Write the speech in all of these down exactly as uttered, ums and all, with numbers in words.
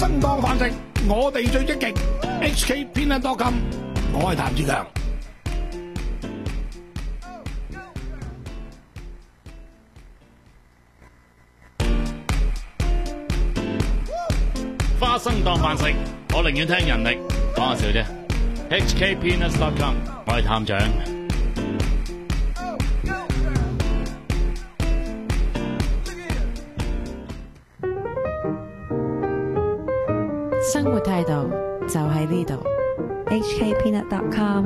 生當飯食，我哋最積極。H K Peanut dot com， 我係譚志強。 花生當飯食，我寧願聽人力，講下笑啫。H K Peanut dot com， 我係探長。 生活態度就喺呢度。 H K Peanut dot com。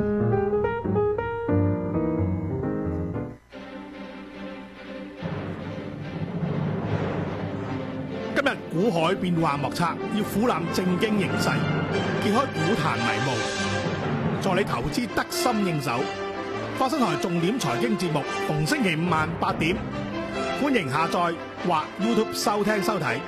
今日股海變幻莫測，要俯瞰正經形勢，揭開股壇迷霧，助你投資得心應手。花生台重點財經節目，逢星期五晚八點，歡迎下載或 YouTube 收聽收睇。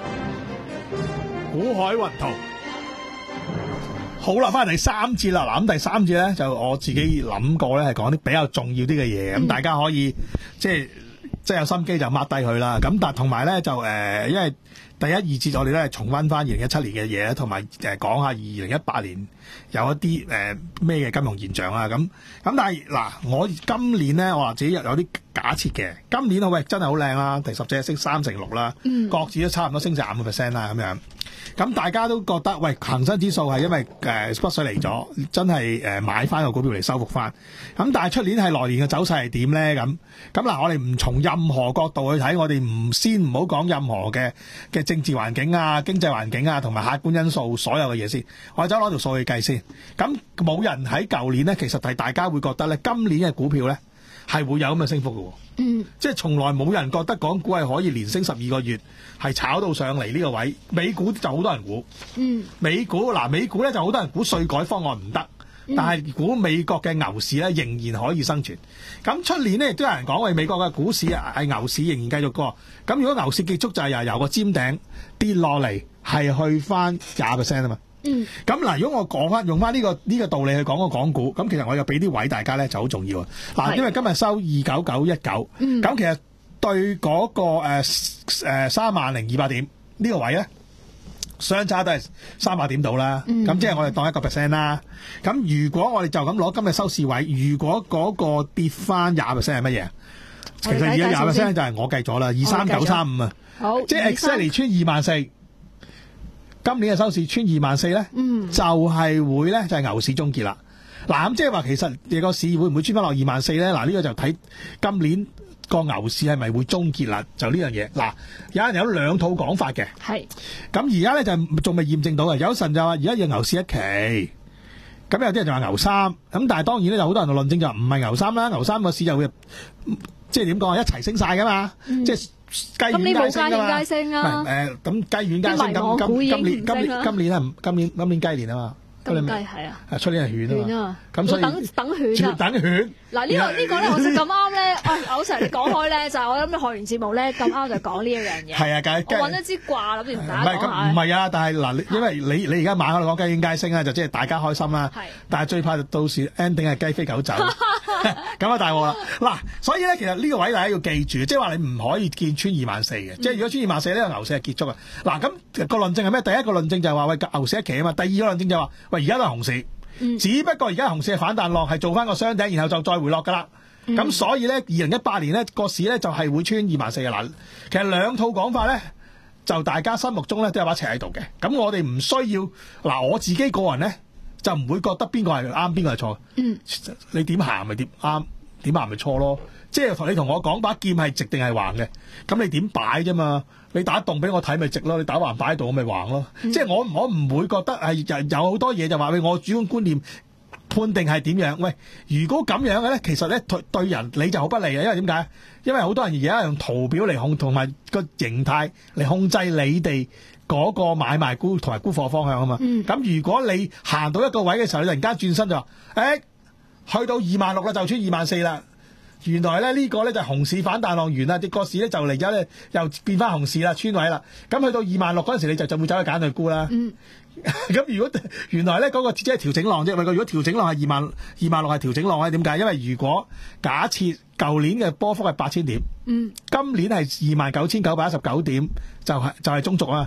股海雲圖，好啦，翻嚟第三節啦。嗱，咁第三節咧就我自己諗過咧，係講啲比較重要啲嘅嘢，咁、嗯、大家可以即係即係有心機就 mark 低佢啦。咁但係同埋咧就誒、呃，因為第一二節我哋都係重溫翻二零一七年嘅嘢，同埋誒講下二零一八年有一啲誒咩嘅金融現象啊。咁咁但係嗱，我今年咧我話自己有啲假設嘅，今年啊喂真係好靚啦，第十隻升三成六啦，各自都差唔多升成五個 percent 啦咁樣。咁大家都覺得喂恒生指數係因為誒北水嚟咗，真係誒買翻個股票嚟收復翻。咁但係出年係來年嘅走勢係點咧？咁咁嗱，我哋唔從任何角度去睇，我哋唔先唔好講任何嘅嘅政治環境啊、經濟環境啊同埋客觀因素所有嘅嘢先，我哋走攞條數去計先。咁冇人喺舊年咧，其實係大家會覺得咧，今年嘅股票咧係會有咁嘅升幅嘅。嗯，即係從來冇人覺得港股係可以連升十二個月，係炒到上嚟呢個位。美股就好多人估，嗯，美股嗱美股咧就好多人估稅改方案唔得，嗯、但係估美國嘅牛市咧仍然可以生存。咁出年咧亦都有人講喂，美國嘅股市係牛市仍然繼續過。咁如果牛市結束就係由由個尖頂跌落嚟，係去翻廿 percent 啊嘛。嗯，咁嗱，如果我講翻用翻呢、這個呢、這個道理去講個港股，咁其實我又俾啲位大家咧就好重要啊。嗱，因為今日收二九九一九，咁、嗯、其實對嗰、那個誒誒三萬零二百點呢個位咧，相差都係三百點到啦。咁、嗯、即係我哋當一個 percent 啦。咁如果我哋就咁攞今日收市位，如果嗰個跌翻廿 percent 係乜嘢？其實而家廿 percent 就係我計咗啦，二三九三五啊。好，即係 exactly 穿二萬四。今年嘅收市穿二萬四咧，就係、是、會咧就係、是、牛市終結啦。嗱，咁即係話其實你個市會唔會穿翻落二萬四咧？嗱，呢個就睇今年個牛市係咪會終結啦？就呢樣嘢。嗱，有人有兩套講法嘅。係。咁而家咧就仲未驗證到嘅。有神就話而家要牛市一期，咁有啲人就話牛三。咁但係當然咧，有好多人就論證就唔係牛三啦。牛三個市就會即係點講啊？一齊升晒噶嘛。嗯、即係。雞軟雞升噶嘛？唔係誒，咁雞軟雞升，咁今今年今年今年係今年今年雞年啊嘛，今年係啊，出年係犬啊嘛，咁所以等等犬啊， 等犬。 嗱呢個呢個咧，我就咁啱咧，啊，我成日講開咧，就係我諗你學完節目咧，咁啱就講呢一樣嘢。係啊，梗係我揾咗支掛諗住同大家講下。 唔係啊，但係嗱，因為你你而家晚喺度講雞軟雞升啊，就即係大家開心啦。係，但係最怕到時 ending 係雞飛狗走。咁啊大鑊啦！嗱，所以咧，其實呢個位大家要記住，即係話你唔可以見穿二萬四嘅，即係如果穿二萬四呢個牛市係結束啊！嗱，咁個論證係咩？第一個論證就係話喂牛市一期啊嘛，第二個論證就係話喂而家都係熊市，嗯、只不過而家熊市係反彈浪，係做翻個雙頂，然後就再回落噶啦。咁、嗯、所以咧，二零一八年咧個市咧就係會穿二萬四嘅嗱。其實兩套講法咧，就大家心目中咧都有把尺喺度嘅。咁我哋唔需要嗱，我自己個人咧。就唔會覺得邊個係啱，邊個係錯。嗯，你點行咪點啱，點行咪錯咯。即係同你同我講把劍係直定係橫嘅，咁你點擺啫嘛？你打洞俾我睇咪直咯，你打橫擺喺度我咪橫咯。嗯、即係我我唔會覺得係有好多嘢就話俾我主觀觀念判定係點樣。喂，如果咁樣嘅咧，其實咧對對人你就好不利嘅，因為點解？因為好多人而家用圖表嚟控同埋個形態嚟控制你哋。嗰、那個買賣沽同埋沽貨方向啊嘛，咁、嗯、如果你行到一個位嘅時候，你突然間轉身就話，誒、欸，去到二萬六啦，就穿二萬四啦。原來咧呢、這個咧就係熊市反彈浪完啦，啲個市咧就嚟咗咧又變翻熊市啦，穿位啦。咁去到二萬六嗰陣時，你就就會走去揀去沽啦。咁、嗯、如果原來咧嗰、那個即係調整浪啫，如果調整浪係二萬二萬六係調整浪咧，點解？因為如果假設舊年嘅波幅係八千點，嗯、今年係二萬九千九百一十九點，就係、是、就係、是、中軸啊。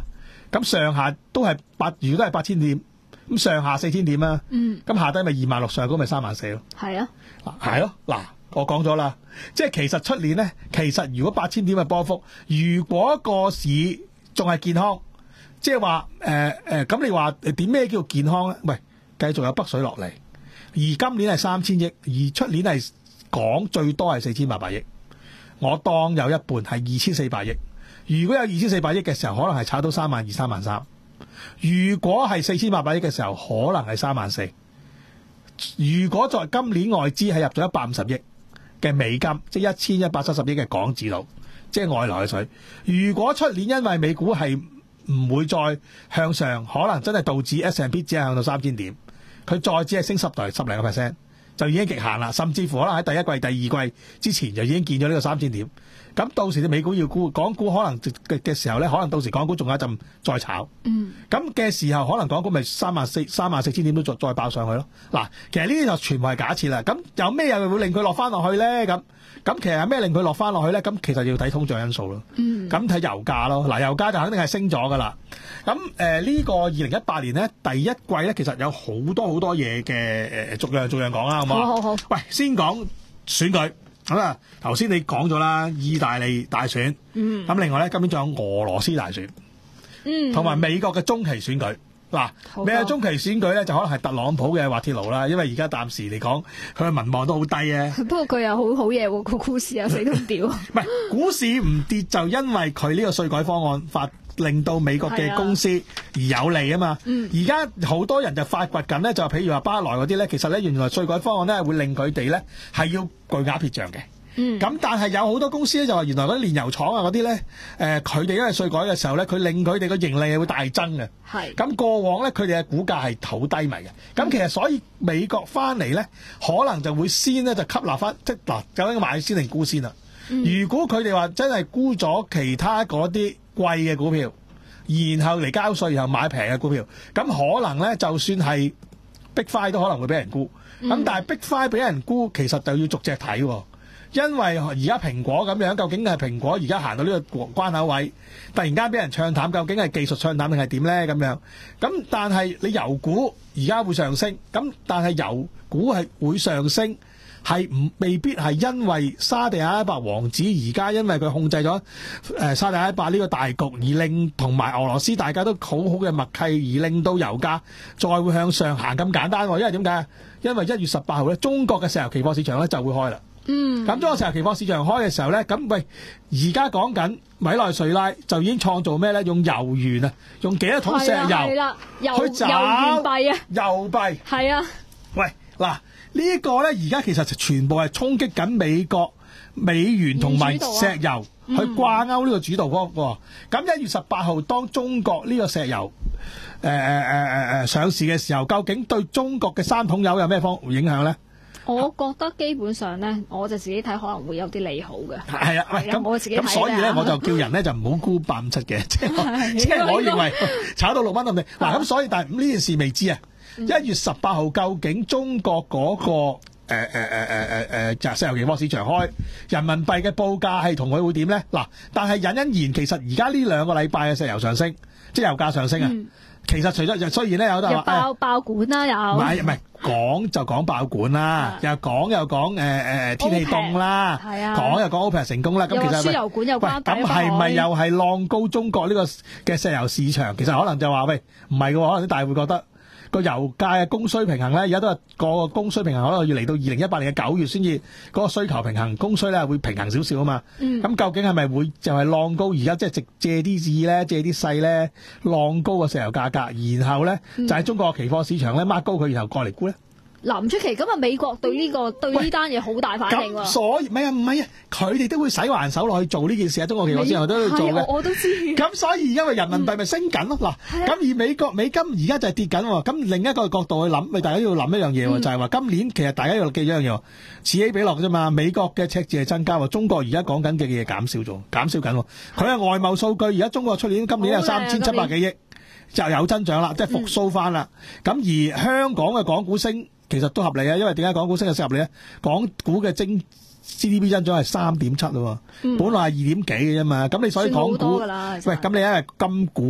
咁上下都係八，如果都係八千點，咁上下四千點啊。 嗯。 咁下低咪二萬六，上高咪三萬四咯。 係啊。 係咯，嗱，我講咗啦，即係其實出年咧，其實如果八千點嘅波幅，如果個市仲係健康，即係話誒誒，咁你話點咩叫健康咧？喂，繼續有北水落嚟，而今年係三千億，而出年係講最多係四千八百億，我當有一半係二千四百億。如果有二千四百億嘅時候，可能係炒到三萬二、三萬三；如果係四千八百億嘅時候，可能係三萬四。如果在今年外資係入咗一百五十億嘅美金，即係一千一百七十億嘅港紙度，即係外來嘅水。如果出年因為美股係唔會再向上，可能真係導致 S and P 只係向到三千點，佢再只係升十嚟十零個 percent，就已經極限啦。甚至乎可能喺第一季、第二季之前就已經見咗呢個三千點。咁到時啲美股要沽，港股可能嘅嘅時候咧，可能到時港股仲有一陣再炒。嗯。咁嘅時候，可能港股咪三萬四、三萬四千點都再再爆上去咯。嗱，其實呢啲就全部係假設啦。咁有咩又會令佢落翻落去咧？咁咁其實有咩令佢落翻落去咧？咁其實要睇通脹因素咯。嗯。咁睇油價咯。嗱，油價就肯定係升咗噶啦。咁誒呢個二零一八年咧第一季咧，其實有好多好多嘢嘅誒，逐樣逐樣講啦，好唔好？ 好好好。 喂，先講選舉。咁啊，頭先你講咗啦，意大利大選，嗯，咁另外咧，今年仲有俄羅斯大選，嗯，同埋美國嘅中期選舉。嗱，美國中期選舉咧，就可能係特朗普嘅滑鐵盧啦，因為而家暫時嚟講，佢嘅民望都好低啊。 不過佢又好好嘢喎，個股市又死都唔掉。唔係股市唔跌，就因為佢呢個稅改方案發令到美國嘅公司而有利啊嘛。而家好多人就發掘緊咧，就譬如話巴萊嗰啲咧，其實咧原來稅改方案咧會令佢哋咧係要巨額撇帳嘅。咁、嗯、但係有好多公司咧就話原來嗰啲煉油廠啊嗰啲咧，誒佢哋因為稅改嘅時候咧，佢令佢哋個盈利係會大增嘅。係咁過往咧，佢哋嘅股價係好低迷嘅。咁、嗯、其實所以美國翻嚟咧，可能就會先咧就吸納翻，即係嗱究竟買先定沽先啦。嗯、如果佢哋話真係沽咗其他嗰啲貴嘅股票，然後嚟交稅，然後買平嘅股票，咁可能咧就算係 Big Five 都可能會俾人沽。咁、嗯、但係 Big Five 俾人沽，其實就要逐隻睇喎。因為而家蘋果咁樣，究竟係蘋果而家行到呢個關口位，突然間俾人唱淡，究竟係技術唱淡定係點咧？咁樣咁，但係你油股而家會上升，咁但係油股係會上升，係唔未必係因為沙地阿拉伯王子而家因為佢控制咗誒沙地阿拉伯呢個大局，而令同埋俄羅斯大家都好好嘅默契，而令到油價再會向上行咁簡單。因為點解？因為一月十八號咧，中國嘅石油期貨市場咧就會開啦。嗯，咁中國石油期貨市場開嘅時候咧，咁喂，而家講緊委內瑞拉就已經創造咩咧？用油源啊，用幾多桶石油去找油幣啊？油幣係啊， 喂，嗱呢一個咧，而家其實全部係衝擊緊美國美元同埋石油去掛鈎呢個主導嗰個。咁一月十八號當中國呢個石油誒誒誒誒上市嘅時候，究竟對中國嘅三桶油有咩方影響咧？ 我覺得基本上咧，我就自己睇可能會有啲利好嘅。 係啊，喂，咁我自己睇咁所以咧，我就叫人咧就唔好沽八五七嘅，即係即係我認為炒到六蚊咁定。嗱咁所以，但係呢件事未知啊。一月十八號究竟中國嗰個誒誒誒誒誒誒就石油期貨市場開，人民幣嘅報價係同佢會點咧？嗱，但係隱隱然，其實而家呢兩個禮拜嘅石油上升，即係油價上升啊。嗯其實除咗雖然咧有得話爆爆管啦，又唔係唔係講就講爆管啦，又講又講誒誒天氣凍啦，講又講 OPEC 成功啦。咁其實輸油管又關咁係咪又係浪高中國呢個嘅石油市場？其實可能就話喂唔係嘅，可能啲大戶覺得個油價嘅供需平衡咧，而家都係個供需平衡可能要嚟到二零一八年嘅九月先至嗰個需求平衡，供需咧會平衡少少啊嘛。咁、嗯、究竟係咪會就係浪高？而家即係直借啲意咧，借啲勢咧，浪高個石油價格，然後咧就喺中國期貨市場咧掹高佢，然後過嚟沽咧。 嗱唔出奇，咁啊美國對呢、呢個對呢單嘢好大反應喎。 所以唔係啊唔係啊，佢哋都會使還手落去做呢件事啊。中國期貨市場都要做嘅。 我都知。 咁所以因為人民幣咪升緊咯。嗱、嗯，咁而美國美金而家就係跌緊喎。咁另一個角度去諗，咪大家要諗一樣嘢喎，就係話今年其實大家要記一樣嘢，此起彼落嘅啫嘛。美國嘅赤字係增加喎，中國而家講緊嘅嘢減少咗，減少緊喎。佢係外貿數據，而家中國出年今年有三千七百幾億，就有增長啦，即係復甦翻啦。咁、嗯、而香港嘅港股升。其實都合理啊，因為點解港股升嘅合理咧？港股嘅增 G D P 增長係三點七咯，本來係二點幾嘅啫嘛。咁你所以港股，喂，咁你因為金股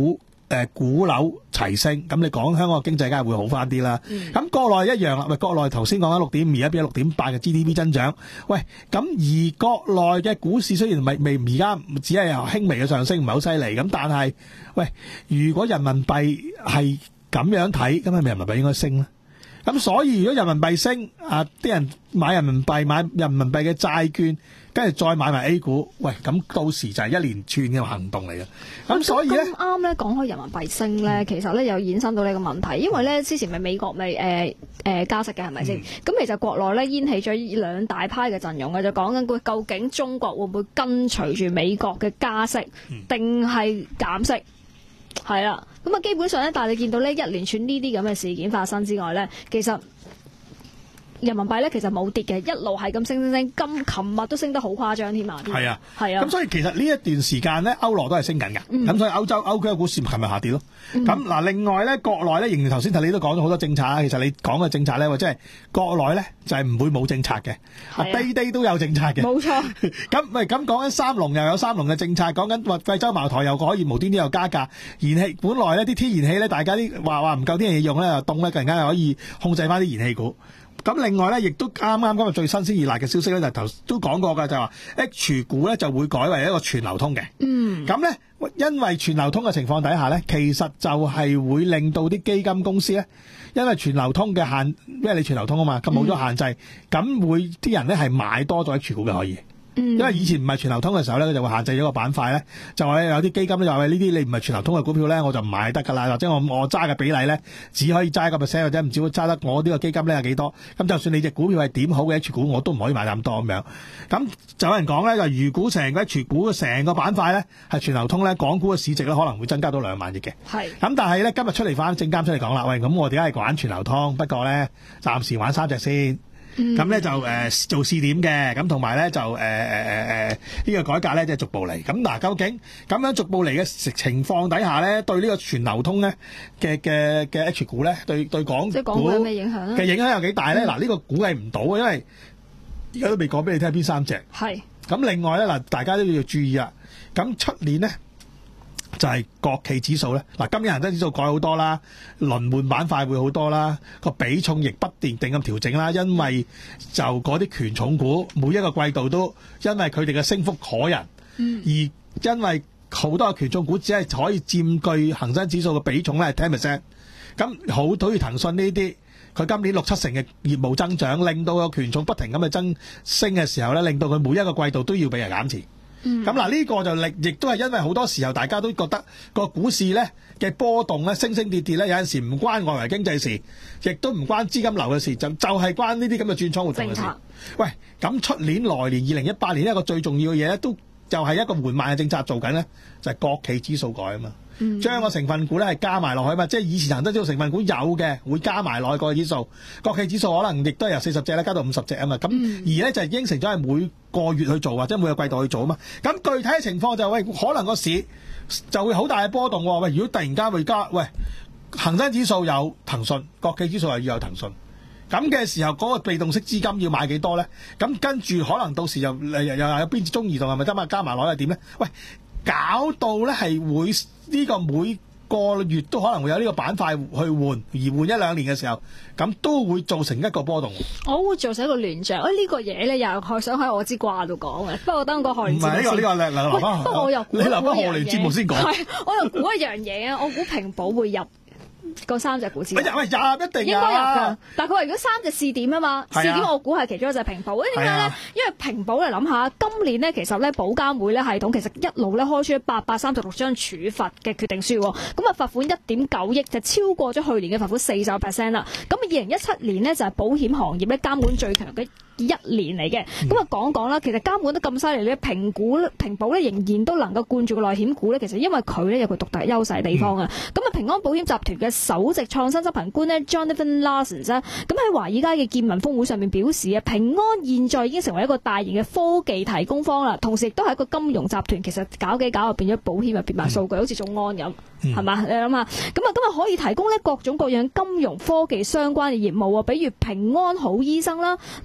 誒股樓齊升，咁你講香港嘅經濟梗係會好翻啲啦。咁、嗯、國內一樣啦，喂，國內頭先講緊六點五，而家變咗六點八嘅 G D P 增長。喂，咁而國內嘅股市雖然未未而家只係由輕微嘅上升，唔係好犀利，咁但係喂，如果人民幣係咁樣睇，咁係咪人民幣應該升咧？咁所以如果人民幣升，啊啲人買人民幣買人民幣嘅債券，跟住再買埋 A 股，喂，咁到時就係一連串嘅行動嚟嘅。咁所以咧， 咁啱咧講開人民幣升咧，嗯、其實咧又衍生到呢個問題，因為咧之前咪美國咪誒誒加息嘅係咪先？咁、嗯、其實國內咧掀起咗兩大派嘅陣容嘅，就講緊佢究竟中國會唔會跟隨住美國嘅加息，定係減息？係啦，咁啊基本上咧，但係你見到呢一連串呢啲咁嘅事件發生之外咧，其實人民幣咧其實冇跌嘅，一路係咁升升升，今琴日都升得好誇張添啊！ 係啊， 係啊， 咁所以其實呢一段時間咧，歐羅都係升緊嘅，咁、嗯、所以歐洲歐區嘅股市琴日下跌咯。咁嗱、嗯，另外咧，國內咧，仍然頭先睇你都講咗好多政策啊。其實你講嘅政策咧，或者係國內咧，就係唔會冇政策嘅，啊地地都有政策嘅， 冇錯。 咁咪咁講緊三龍又有三龍嘅政策，講緊話貴州茅台又可以無端端又加價，燃氣本來呢啲天然氣咧，大家啲話話唔夠天然氣用咧，又凍咧，突然間又可以控制翻啲燃氣股。咁另外咧，亦都啱啱今日最新鮮熱辣嘅消息咧，就頭都講過㗎，就係話 H 股咧就會改為一個全流通嘅。嗯。咁咧，因為全流通嘅情況底下咧，其實就係會令到啲基金公司咧，因為全流通嘅限，因為你全流通啊嘛，咁冇咗限制，咁、嗯、會啲人咧係買多咗 H 股嘅可以。因為以前唔係全流通嘅時候咧，佢就會限制咗個板塊咧，就話有啲基金咧就話呢啲你唔係全流通嘅股票咧，我就唔買得噶啦，或者我我揸嘅比例咧只可以揸一個 percent 或者唔止揸得我呢個基金咧有幾多，咁就算你隻股票係點好嘅 H 股，我都唔可以買咁多咁樣。咁就有人講咧，就如果成個 H 股嘅成個板塊咧係全流通咧，港股嘅市值咧可能會增加到兩萬億嘅。係。咁但係咧今日出嚟翻證監出嚟講啦，喂，咁我哋而家係玩全流通，不過咧暫時玩三隻先。咁咧、嗯、就誒、呃、做試點嘅，咁同埋咧就誒誒誒誒呢個改革咧即係逐步嚟。咁嗱，究竟咁樣逐步嚟嘅情況底下咧，對呢個全流通咧嘅嘅嘅 H 股咧，對對港股有咩影響嘅影響有幾大咧？嗱、嗯，呢、呢個估計唔到，因為而家都未講俾你聽邊三隻。係。咁另外咧嗱，大家都要注意啦。咁出年咧。就係國企指數咧，嗱，今年恒生指數改好多啦，輪換板塊會好多啦，個比重亦不斷定咁調整啦，因為就嗰啲權重股每一個季度都因為佢哋嘅升幅可人，嗯、而因為好多嘅權重股只係可以佔據恒生指數嘅比重咧係十 percent， 咁好好似騰訊呢啲，佢今年六七成嘅業務增長，令到個權重不停咁去增升嘅時候咧，令到佢每一個季度都要俾人減持。咁嗱，呢個就力，亦都係因為好多時候大家都覺得個股市咧嘅波動咧，升升跌跌咧，有陣時唔關外圍經濟事，亦都唔關資金流嘅事，就就係關呢啲咁嘅轉倉活動嘅事。喂，咁出年來年二零一八年一個最重要嘅嘢咧，都就係一個緩慢嘅政策做緊咧，就係國企指數改啊嘛。將個成分股咧係加埋落去嘛，即係以前恒生指數成分股有嘅會加埋落去個指數，國企指數可能亦都係由四十隻咧加到五十隻啊嘛。咁、嗯、而咧就係應承咗係每個月去做或者每個季度去做啊嘛。咁具體嘅情況就係、喂，可能個市就會好大嘅波動喎。喂，如果突然間會加，喂，恒生指數有騰訊，國企指數又要有騰訊，咁嘅時候嗰、嗰個被動式資金要買幾多咧？咁跟住可能到時又又又有邊隻中移動係咪得嘛？加埋落去係點咧？喂！搞到咧係會呢個每個月都可能會有呢個板塊去換，而換一兩年嘅時候，咁都會造成一個波動。我會造成一個亂象。哎，呢個嘢咧又係想喺我支卦度講嘅，不過等個學聯節目先。唔係呢個呢個咧，留翻。不過我又你留翻學聯節目先講。係，我又估一樣嘢啊！我估平保會入。嗰三隻股市，喂入，喂入一定應該入㗎。但係佢話如果三隻試點啊嘛，試點我估係其中一隻平保。點解咧？因為平保嚟諗下，今年咧其實咧保監會咧系統其實一路咧開出八百三十六張處罰嘅決定書，咁啊罰款一點九億，就超過咗去年嘅罰款四十 percent 啦。咁啊二零一七年呢，就係保險行業咧監管最強嘅一年嚟嘅。咁啊講講啦，其實監管得咁犀利咧，評估平保咧仍然都能夠灌注個內險股咧，其實因為佢咧有佢獨特優勢地方啊。咁啊平安保險集團嘅首席創新執行官呢 Jonathan Lawson 啫，咁喺華爾街嘅見聞峰會上面表示啊，平安現在已經成為一個大型嘅科技提供方啦，同時亦都係一個金融集團，其實搞幾搞就變咗保險入變埋數據，好似眾安咁，係嘛？你諗下，咁啊今日可以提供呢各種各樣金融科技相關嘅業務啊，比如平安好醫生啦、陸金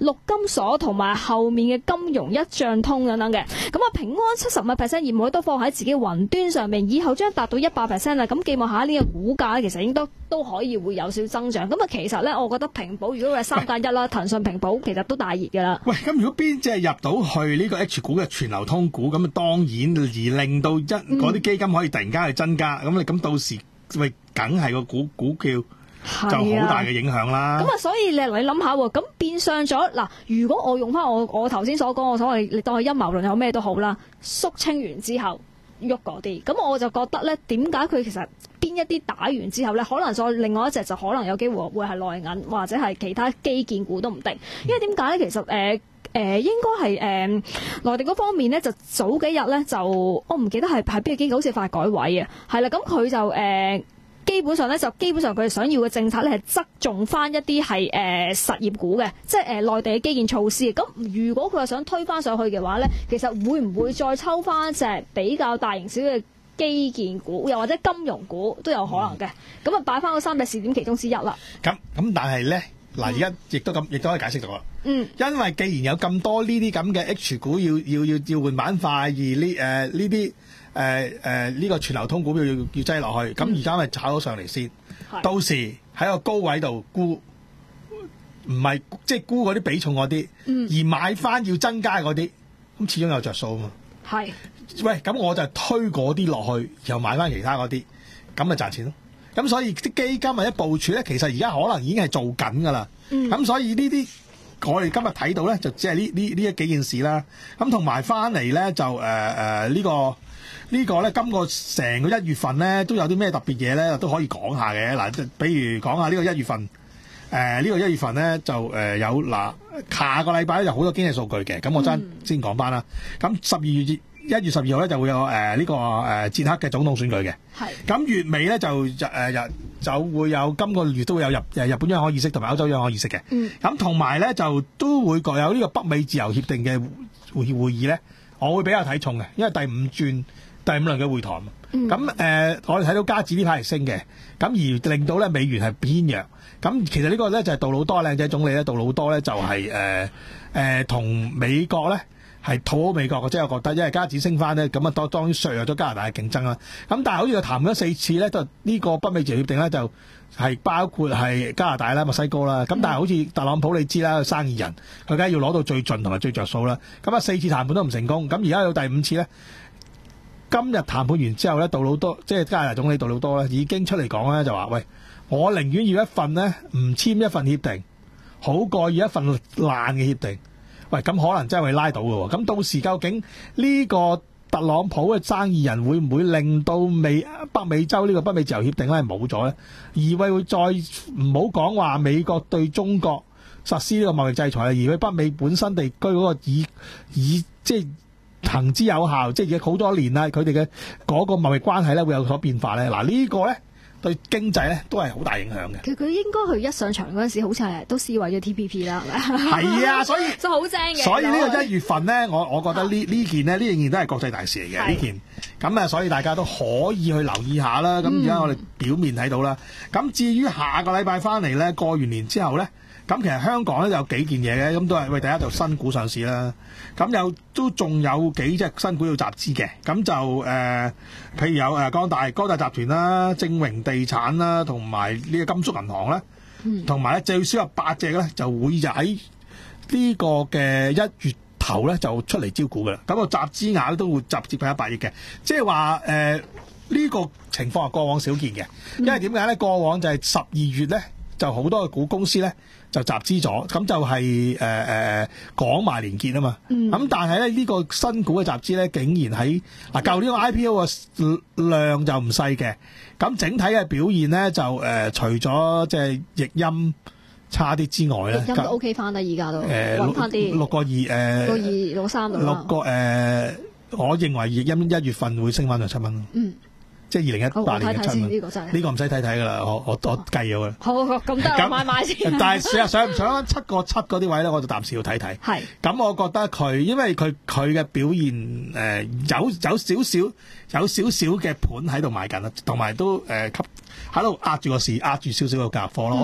鎖同埋後面嘅金融一賬通等等嘅。咁啊，平安七十五 percent 業務都放喺自己雲端上面，以後將達到一百 percent 啦。咁寄望下呢個股價其實應該都可以會有少少增長。咁啊，其實咧，我覺得平保如果係三加一啦，騰訊平保其實都大熱㗎啦。 喂，咁如果邊隻入到去呢個 H 股嘅全流通股，咁啊當然而令到一嗰啲基金可以突然間去增加，咁你咁到時喂梗係個股股票就好大嘅影響啦。 咁啊，所以你你諗下喎，咁變相咗嗱，如果我用翻我我頭先所講，我所謂你當係陰謀論有咩都好啦，肅清完之後喐嗰啲，咁我就覺得咧，點解佢其實邊一啲打完之後咧，可能再另外一隻就可能有機會會係內銀或者係其他基建股都唔定，因為點解咧？其實誒。呃誒、呃、應該係誒、呃、內地嗰方面咧，就早幾日咧就我唔記得係係邊個機構，好似發改委啊，係啦，咁佢就誒、呃、基本上咧就基本上佢哋想要嘅政策咧係側重翻一啲係誒實業股嘅，即係誒、呃、內地嘅基建措施。咁如果佢係想推翻上去嘅話咧，其實會唔會再抽翻隻比較大型少嘅基建股，又或者金融股都有可能嘅？咁啊擺翻嗰三隻試點其中之一啦。 咁咁但係咧。嗱，而家亦都咁，亦都可以解釋到啦。 嗯， 因為既然有咁多呢啲咁嘅 H 股要要要要換板塊，而呢誒呢啲誒誒呢個全流通股票要要擠落去，咁而家咪炒咗上嚟先。到時喺個高位度沽，唔係即係沽嗰啲比重嗰啲，嗯，而買翻要增加嗰啲，咁始終有着數啊嘛。係，喂，咁我就推嗰啲落去，又買翻其他嗰啲，咁咪賺錢咯。咁所以啲基金或者部署咧，其實而家可能已經係做緊㗎啦。咁、嗯、所以呢啲我哋今日睇到咧，就只係呢呢呢一幾件事啦。咁同埋翻嚟咧，就誒誒呢個呢個咧，今個成個一月份咧，都有啲咩特別嘢咧，都可以講下嘅。嗱，比如講下呢個一月份，誒、呃、呢、呢個一月份咧就誒、呃、有嗱，下個禮拜咧有好多經濟數據嘅。咁我真先講翻啦。咁十二月一月十二號咧就會有誒呢、呃這個誒捷克嘅總統選舉嘅，係咁月尾咧就誒日、呃、就會有今個月都會有日誒日本央行議息同埋歐洲央行議息嘅，嗯，咁同埋咧就都會各有呢個北美自由協定嘅會會議咧，我會比較睇重嘅，因為第五轉第五輪嘅會談，咁、嗯、誒、呃、我哋睇到加指呢排係升嘅，咁而令到咧美元係偏弱，咁其實呢個咧就係杜魯多靚仔總理咧，杜魯多咧就係誒誒同美國咧。係討好美國嘅，即係我覺得，因為加指升翻咧，咁啊當當然削弱咗加拿大嘅競爭啦。咁但係好似佢談咗四次咧，都呢個北美自由協定咧就係包括係加拿大啦、墨西哥啦。咁但係好似特朗普你知啦，生意人佢梗係要攞到最盡同埋最着數啦。咁啊四次談判都唔成功，咁而家有第五次咧，今日談判完之後咧，杜魯多即係加拿大總理杜魯多咧已經出嚟講咧，就話喂，我寧願要一份呢唔簽一份協定，好過要一份爛嘅協定。喂，咁可能真係會拉到嘅喎，咁到時究竟呢個特朗普嘅生意人會唔會令到美北美洲呢個北美自由協定咧冇咗咧？而會會再唔好講話美國對中國實施呢個貿易制裁，而佢北美本身地區嗰個以以即係行之有效，即係已經好多年啦，佢哋嘅嗰個貿易關係咧會有所變化咧。嗱、這個、呢個咧。對經濟咧都係好大影響嘅。佢佢應該佢一上場嗰陣時，好似係都撕毀咗 T P P 啦，係咪？係啊，所以就好正嘅。所以呢個一月份咧，我我覺得呢呢件呢呢件都係國際大事嚟嘅呢件。咁啊，所以大家都可以去留意下啦。咁而家我哋表面睇到啦。咁、嗯、至於下個禮拜翻嚟咧，過完年之後咧，咁其實香港咧有幾件嘢嘅，咁都係喂第一就新股上市啦。咁有都仲有幾隻新股要集資嘅，咁就誒、呃，譬如有誒光大光大集團啦、正榮地產啦，同埋呢個甘肅銀行啦，同埋咧最少有八隻咧就會就喺呢個嘅一月頭咧就出嚟招股嘅啦。咁、個集資額都會集接近一百億嘅，即係話誒呢個情況係過往少見嘅，因為點解咧？過往就係十二月咧就好多嘅股公司咧。就集資咗，咁就係誒誒講埋連結啊嘛。咁、嗯、但係咧呢、這個新股嘅集資咧，竟然喺嗱舊年個 I P O 嘅量就唔細嘅，咁整體嘅表現咧就誒、呃、除咗即係譯音差啲之外咧， 譯音都 OK 翻啦，而家都揾翻啲六個二誒六二六三度六個誒、呃，我認為譯音一月份會升翻到七蚊。嗯。即係二零一八年嘅七蚊，呢、這個真係呢個唔使睇睇噶啦，我我我計咗嘅。好，咁得我買買先。但係上上唔上七個七嗰啲位咧，我就暫時要睇睇。係。咁我覺得佢，因為佢佢嘅表現誒、呃、有有少少有少少嘅盤喺度買緊啦，同埋都誒吸喺度壓住個市，壓住少少嘅價貨咯。我覺得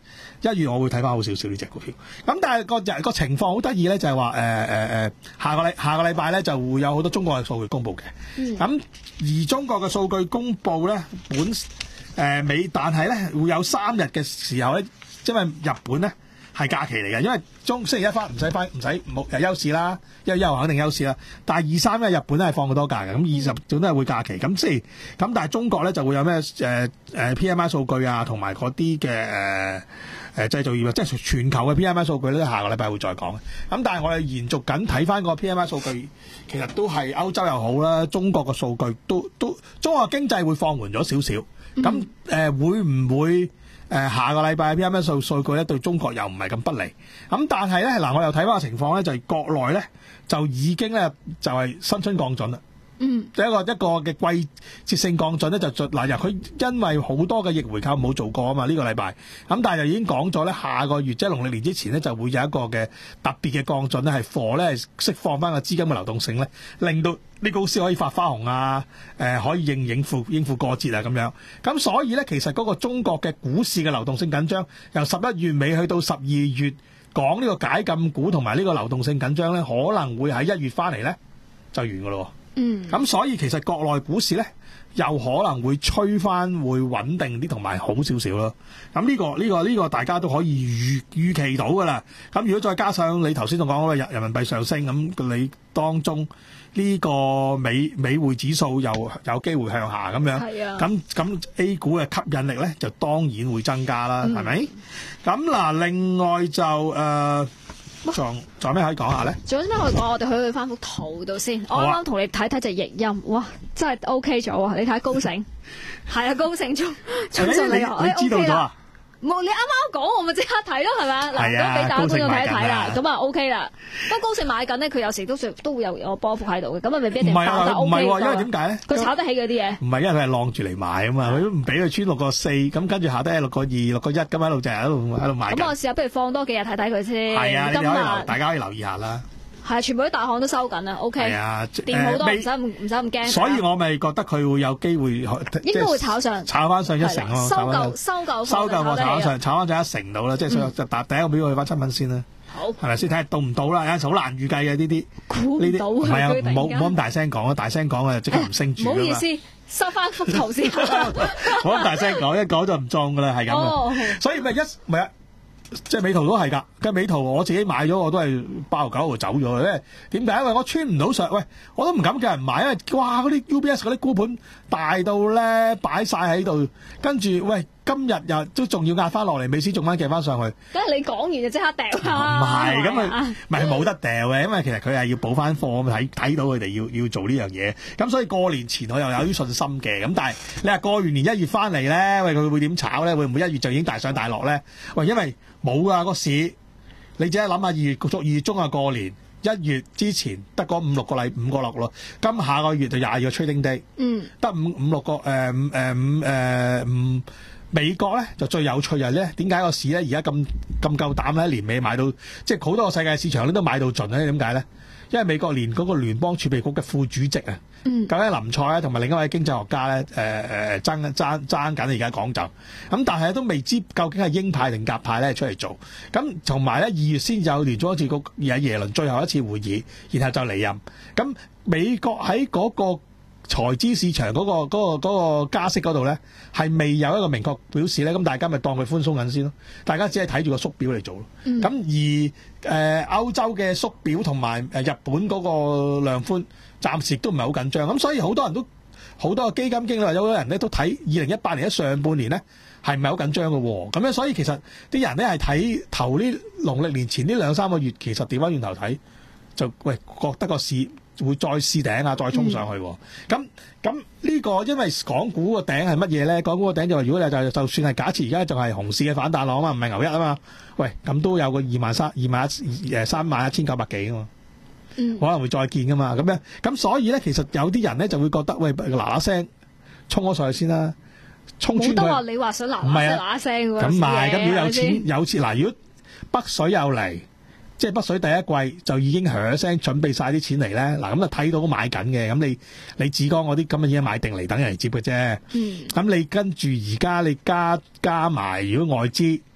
一月我會睇翻好少少呢隻股票。咁但係個個情況好得意咧，就係話誒誒誒下個禮下個禮拜咧就會有好多中國嘅數據公佈嘅。咁、嗯、而中國嘅數據公佈咧，本誒美、呃，但係咧會有三日嘅時候咧，因為日本咧係假期嚟嘅，因為中星期一翻唔使翻唔使冇誒休市啦，因為一號肯定休市啦。但係二三日日本咧係放好多假嘅，咁二十總都係會假期。咁即係咁，但係中國咧就會有咩誒誒 P M I 數據啊，同埋嗰啲嘅誒誒製造業，即係全球嘅 P M I 數據咧，下個禮拜會再講嘅。咁但係我哋延續緊睇翻個 P M I 數據，其實都係歐洲又好啦，中國嘅數據都都中國經濟會放緩咗少少。咁誒、呃、會唔會？誒、呃、下個禮拜 P M I 數數據咧對中國又唔係咁不利，咁但係咧嗱我又睇翻個情況咧，就係、是、國內咧就已經咧就係、是、新春降準啦。嗯，一個一個嘅季節性降準咧就嗱由佢因為好多嘅逆回購冇做過啊嘛呢、這個禮拜，咁但係就已經講咗咧下個月即係農曆年之前咧就會有一個嘅特別嘅降準咧係貨咧釋放翻個資金嘅流動性咧，令到啲公司可以發花紅啊，誒、呃、可以應應付應付過節啊咁樣，咁所以咧其實嗰個中國嘅股市嘅流動性緊張，由十一月尾去到十二月講呢個解禁股同埋呢個流動性緊張咧，可能會喺一月翻嚟咧就完噶咯。嗯，咁所以其實國內股市咧又可能會吹翻，會穩定啲同埋好少少咯。咁呢、呢個呢、呢個呢、呢個大家都可以預預期到噶啦。咁如果再加上你頭先仲講嗰個人人民幣上升，咁你當中呢個美美匯指數又有機會向下咁樣，係啊，咁咁 A 股嘅吸引力咧就當然會增加啦，係、嗯、咪？咁嗱，另外就誒。呃仲仲有咩可以講下咧？ 仲有咩可以講？我哋去去翻幅圖度先。我啱啱同你睇睇隻譯音，哇，真係 O K 咗啊！你睇高盛，係啊，高盛中中信你你知道咗啊？ 冇，你啱啱講我咪即刻睇咯，係咪啊？嗱，咁俾大家觀眾睇一睇啦，咁啊 OK 啦。不過高盛買緊咧，佢有時都都會有有波幅喺度嘅，咁啊未必一定爆得 O K 唔係，因為點解咧？ 佢炒得起嗰啲嘢。唔係，因為佢係晾住嚟買啊嘛，佢都唔俾佢穿六個四，咁跟住下低六個二、六個一，咁喺度就喺度喺度買。咁我試下，不如放多幾日睇睇佢先。係啊，你可以留，大家可以留意下啦。係啊，全部啲大行都收緊啦 ，OK。係啊，掂好多，唔使唔唔使咁驚。所以我咪覺得佢會有機會，應該會炒上，炒翻上一成咯。收夠收夠，收夠我炒上，炒翻上一成到啦，即係所以就打第一個表去翻七蚊先啦。好，係咪先睇下到唔到啦？有陣時好難預計嘅呢啲，估唔到。唔係啊，唔好唔好咁大聲講啊！大聲講啊，即刻唔升住。唔好意思，收翻幅圖先。唔好咁大聲講，一講就唔中噶啦，係咁嘅。所以咪一咪啊。即係美圖都係㗎，跟美圖我自己買咗，我都係八毫九號走咗嘅咧。點解？因為我穿唔到上，喂，我都唔敢叫人買，因為哇嗰啲 U B S 嗰啲沽盤大到咧擺晒喺度，跟住喂今日又都仲要壓翻落嚟，美市仲翻夾翻上去。咁你講完就即刻掉啦。唔係，咁啊，唔係冇得掉嘅，因為其實佢係要補翻貨，睇睇到佢哋要要做呢樣嘢。咁所以過年前我又有啲信心嘅。咁但係你話過完年一月翻嚟咧，喂佢會點炒咧？會唔會一月就已經大上大落咧？喂，因為冇㗎個市，你只係諗下二月足二月中啊過年，一月之前得嗰五六個禮五個六咯，今下個月就廿二個 trading day，嗯，得五五六個誒誒五誒五美國咧就最有趣就係咧，點解個市咧而家咁咁夠膽咧年尾買到，即係好多個世界市場咧都買到盡咧？點解咧？因為美國連嗰個聯邦儲備局嘅副主席啊，嗯，究竟林賽咧同埋另一位經濟學家咧，誒誒爭爭爭緊而家講就，咁但係都未知究竟係鷹派定鴿派咧出嚟做，咁同埋咧二月先有聯儲局有耶倫最後一次會議，然後就離任，咁美國喺嗰個財資市場嗰個嗰個嗰個加息嗰度咧，係未有一個明確表示咧，咁大家咪當佢寬鬆緊先咯，大家只係睇住個縮表嚟做咯，咁、嗯、而誒歐洲嘅縮表同埋誒日本嗰個量寬暫時都唔係好緊張，咁所以好多人都好多基金經理或者好多人咧都睇二零一八年嘅上半年咧係唔係好緊張嘅喎，咁樣所以其實啲人咧係睇頭呢農曆年前呢兩三個月，其實調翻轉頭睇就喂覺得個市會再試頂啊，再衝上去。咁咁呢個因為港股個頂係乜嘢咧？港股個頂就話如果你就就算係假設而家就係熊市嘅反彈浪啊嘛，唔係牛一啊嘛。喂，咁都有個二萬三、二萬一、誒三萬一千九百幾啊嘛。嗯，可能會再見噶嘛。咁樣咁所以咧，其實有啲人咧就會覺得喂嗱嗱聲衝咗上去先啦，衝穿佢。冇得話你話想嗱嗱嗱聲喎。咁唔係，咁如果有錢有錢嗱，如果北水又嚟。即係北水第一季就已經響聲準備晒啲錢嚟咧，嗱咁就睇到買緊嘅，咁你你紫光嗰啲咁嘅嘢買定嚟等人嚟接嘅啫。嗯，咁你跟住而家你加加埋，如果外資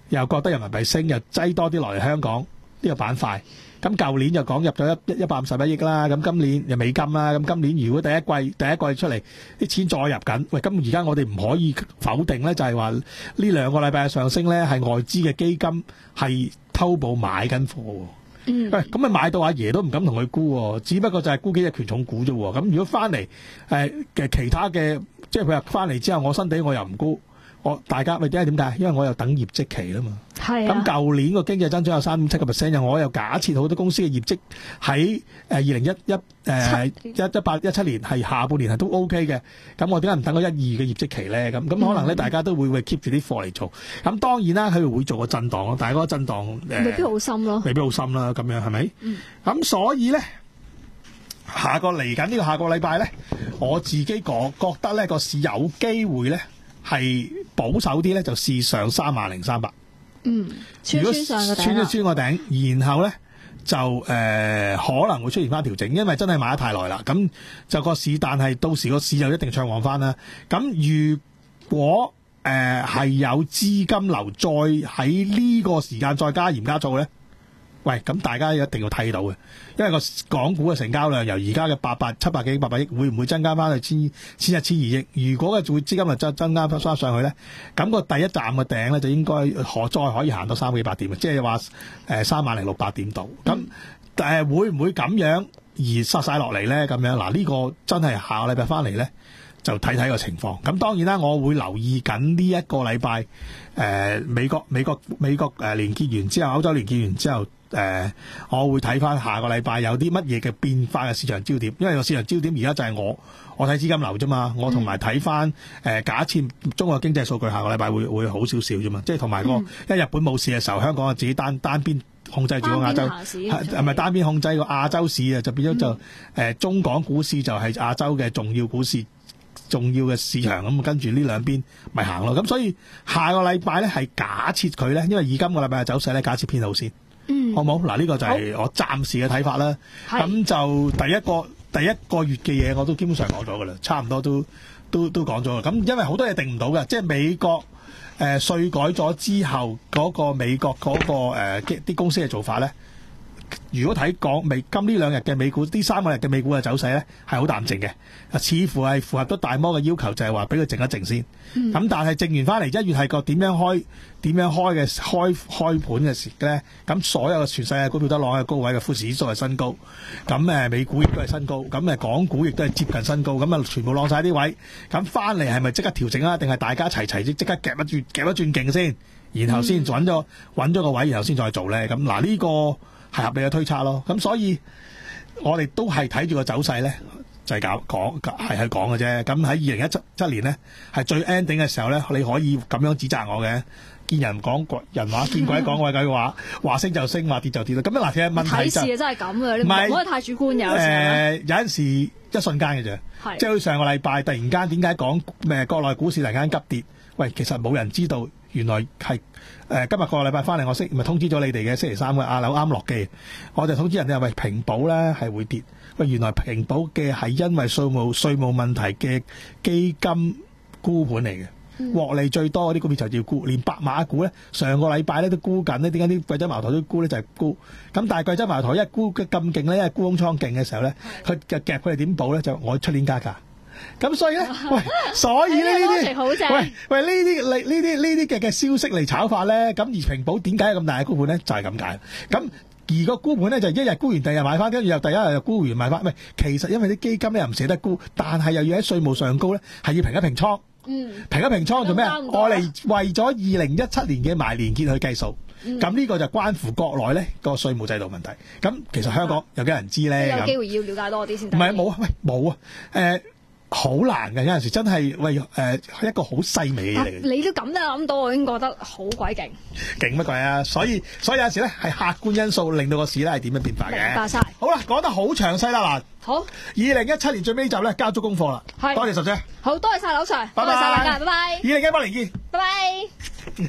又覺得人民幣升，又擠多啲落嚟香港呢個板塊。咁舊年就講入咗一一百五十一億啦，咁今年又美金啦，咁今年如果第一季第一季出嚟啲錢再入緊，喂，咁而家我哋唔可以否定咧，就係話呢兩個禮拜嘅上升咧，係外資嘅基金係偷步買緊貨喎。 嗯， 喂，咁咪買到阿爺都唔敢同佢沽喎，只不過就係沽幾隻權重股啫喎。咁如果翻嚟誒嘅其他嘅，即係佢話翻嚟之後，我新地我又唔沽。我大家咪點解點解？因為我又等業績期啦嘛。 係啊。 咁舊年個經濟增長有三點七個 percent， 我又假設好多公司嘅業績喺誒二零一一誒一一八一七年係下半年係都 OK 嘅。咁我點解唔等個一二嘅業績期咧？咁咁可能咧，大家都會會 keep 住啲貨嚟做。咁當然啦，佢會做個震盪咯，但係嗰個震盪誒未必好深咯。 未必好深啦，咁樣係咪？咁、 嗯、 所以咧，下個嚟緊呢個下個禮拜咧，我自己覺覺得咧個市有機會咧。係保守啲咧，就試上三萬零三百。 嗯，穿穿上個頂， 穿一穿個頂，然後咧就誒、呃、可能會出現翻調整，因為真係買得太耐啦。咁就個市，但係到時個市就一定暢旺翻啦。咁如果誒係、呃、有資金流，再喺呢個時間再加鹽加醋咧，喂，咁大家一定要睇到嘅，因為個港股嘅成交量由而家嘅八百七百幾億、八百億，會唔會增加翻去千千一千二億？如果嘅會資金量增增加翻上去咧，咁、個第一站嘅頂咧就應該可再可以行到三幾百點嘅，即係話誒三萬零六百點度。咁誒、呃、會唔會咁樣而殺晒落嚟咧？咁樣嗱，呢、個真係下個禮拜翻嚟咧，就睇睇個情況。咁當然啦，我會留意緊呢一個禮拜誒美國美國美國誒連結完之後，歐洲連結完之後。誒、呃，我會睇翻下個禮拜有啲乜嘢嘅變化嘅市場焦點，因為個市場焦點而家就係我我睇資金流啫嘛，我同埋睇翻誒假設中國經濟數據下個禮拜會會好少少啫嘛，即係同埋個、嗯、因為日本冇事嘅時候，香港自己單單邊控制住個亞洲，係咪單邊控制個亞洲市啊？就變咗就誒、嗯呃、中港股市就係亞洲嘅重要股市、重要嘅市場咁，跟住呢兩邊咪行咯。咁所以下個禮拜咧係假設佢咧，因為以今個禮拜嘅走勢咧，假設偏好先。嗯，好冇嗱？呢、這個就係我暫時嘅睇法啦。咁就第一個第一個月嘅嘢，我都基本上講咗噶啦，差唔多都都都講咗啦。咁因為好多嘢定唔到嘅，即係美國誒稅、呃、改咗之後，嗰、那個美國嗰、那個誒啲、呃、公司嘅做法咧。如果睇港美今呢兩日嘅美股，呢三個日嘅美股嘅走勢咧，係好淡靜嘅，似乎係符合咗大摩嘅要求，就係話俾佢靜一靜先。咁、嗯、但係靜完翻嚟，一月係個點樣開點樣開嘅開開盤嘅時咧，咁所有嘅全世界股票都攞喺高位嘅，富時指數係新高，咁誒美股亦都係新高，咁誒港股亦都係接近新高，咁啊全部攞晒啲位，咁翻嚟係咪即刻調整啊？定係大家齊齊即即刻夾一轉夾一轉勁先，然後先揾咗揾咗個位，然後先再做咧？咁嗱呢個。係合理嘅推測咯，咁所以我哋都係睇住個走勢咧，就係搞講係去講嘅啫。咁喺二零一七七年咧，係最 ending 嘅時候咧，你可以咁樣指責我嘅，見人講鬼人話，見鬼講鬼鬼話，話升就升，話跌就跌啦。咁嗱，其實問題就睇市真係咁嘅，你唔可以太主觀有時。 誒，有陣時一瞬間嘅啫，即係好似上個禮拜突然間點解講咩國內股市突然間急跌？喂，其實冇人知道。原來係誒、呃、今日個禮拜翻嚟，我識咪通知咗你哋嘅星期三嘅阿柳啱落機，我就通知人哋話喂平保咧係會跌，喂原來平保嘅係因為稅務稅務問題嘅基金沽盤嚟嘅，獲利最多嗰啲股票就要沽，連白馬股咧上個禮拜咧都沽緊咧，點解啲貴州茅台都沽咧就係、是、沽，咁但係貴州茅台一沽咁勁咧，因為沽空倉勁嘅時候咧，佢就夾佢哋點補咧，就我出年加價。咁所以咧，喂，所以呢呢啲，喂喂呢啲嚟呢啲呢啲嘅嘅消息嚟炒法咧，咁而平保點解有咁大嘅沽盤咧？就係咁解。咁而個沽盤咧就一日沽完，第二日買翻，跟住又第一日又沽完買翻。喂，其實因為啲基金咧又唔捨得沽，但係又要喺稅務上高咧，係要平一平倉。嗯，平一平倉做咩啊？我嚟為咗二零一七年嘅埋年結去計數。咁、嗯、呢個就關乎國內咧個稅務制度問題。咁其實香港有幾人知咧？ 有機會要了解多啲先。唔係冇，喂冇啊，誒。好難嘅，有陣時真係喂誒、呃、一個好細微嘅嘢嚟嘅。你都咁都諗到，我已經覺得好鬼勁。勁乜鬼啊！所以所以有陣時咧係客觀因素令到個市咧係點樣變化嘅。明白晒。好啦，講得好詳細啦嗱。好。二零一七年最尾集咧交足功課啦。係。多謝十姐。好多謝晒劉 Sir，多謝晒大家，拜拜。二零一八年見。拜拜。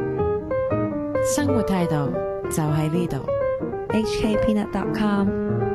生活態度就喺呢度。 H K Peanut dot com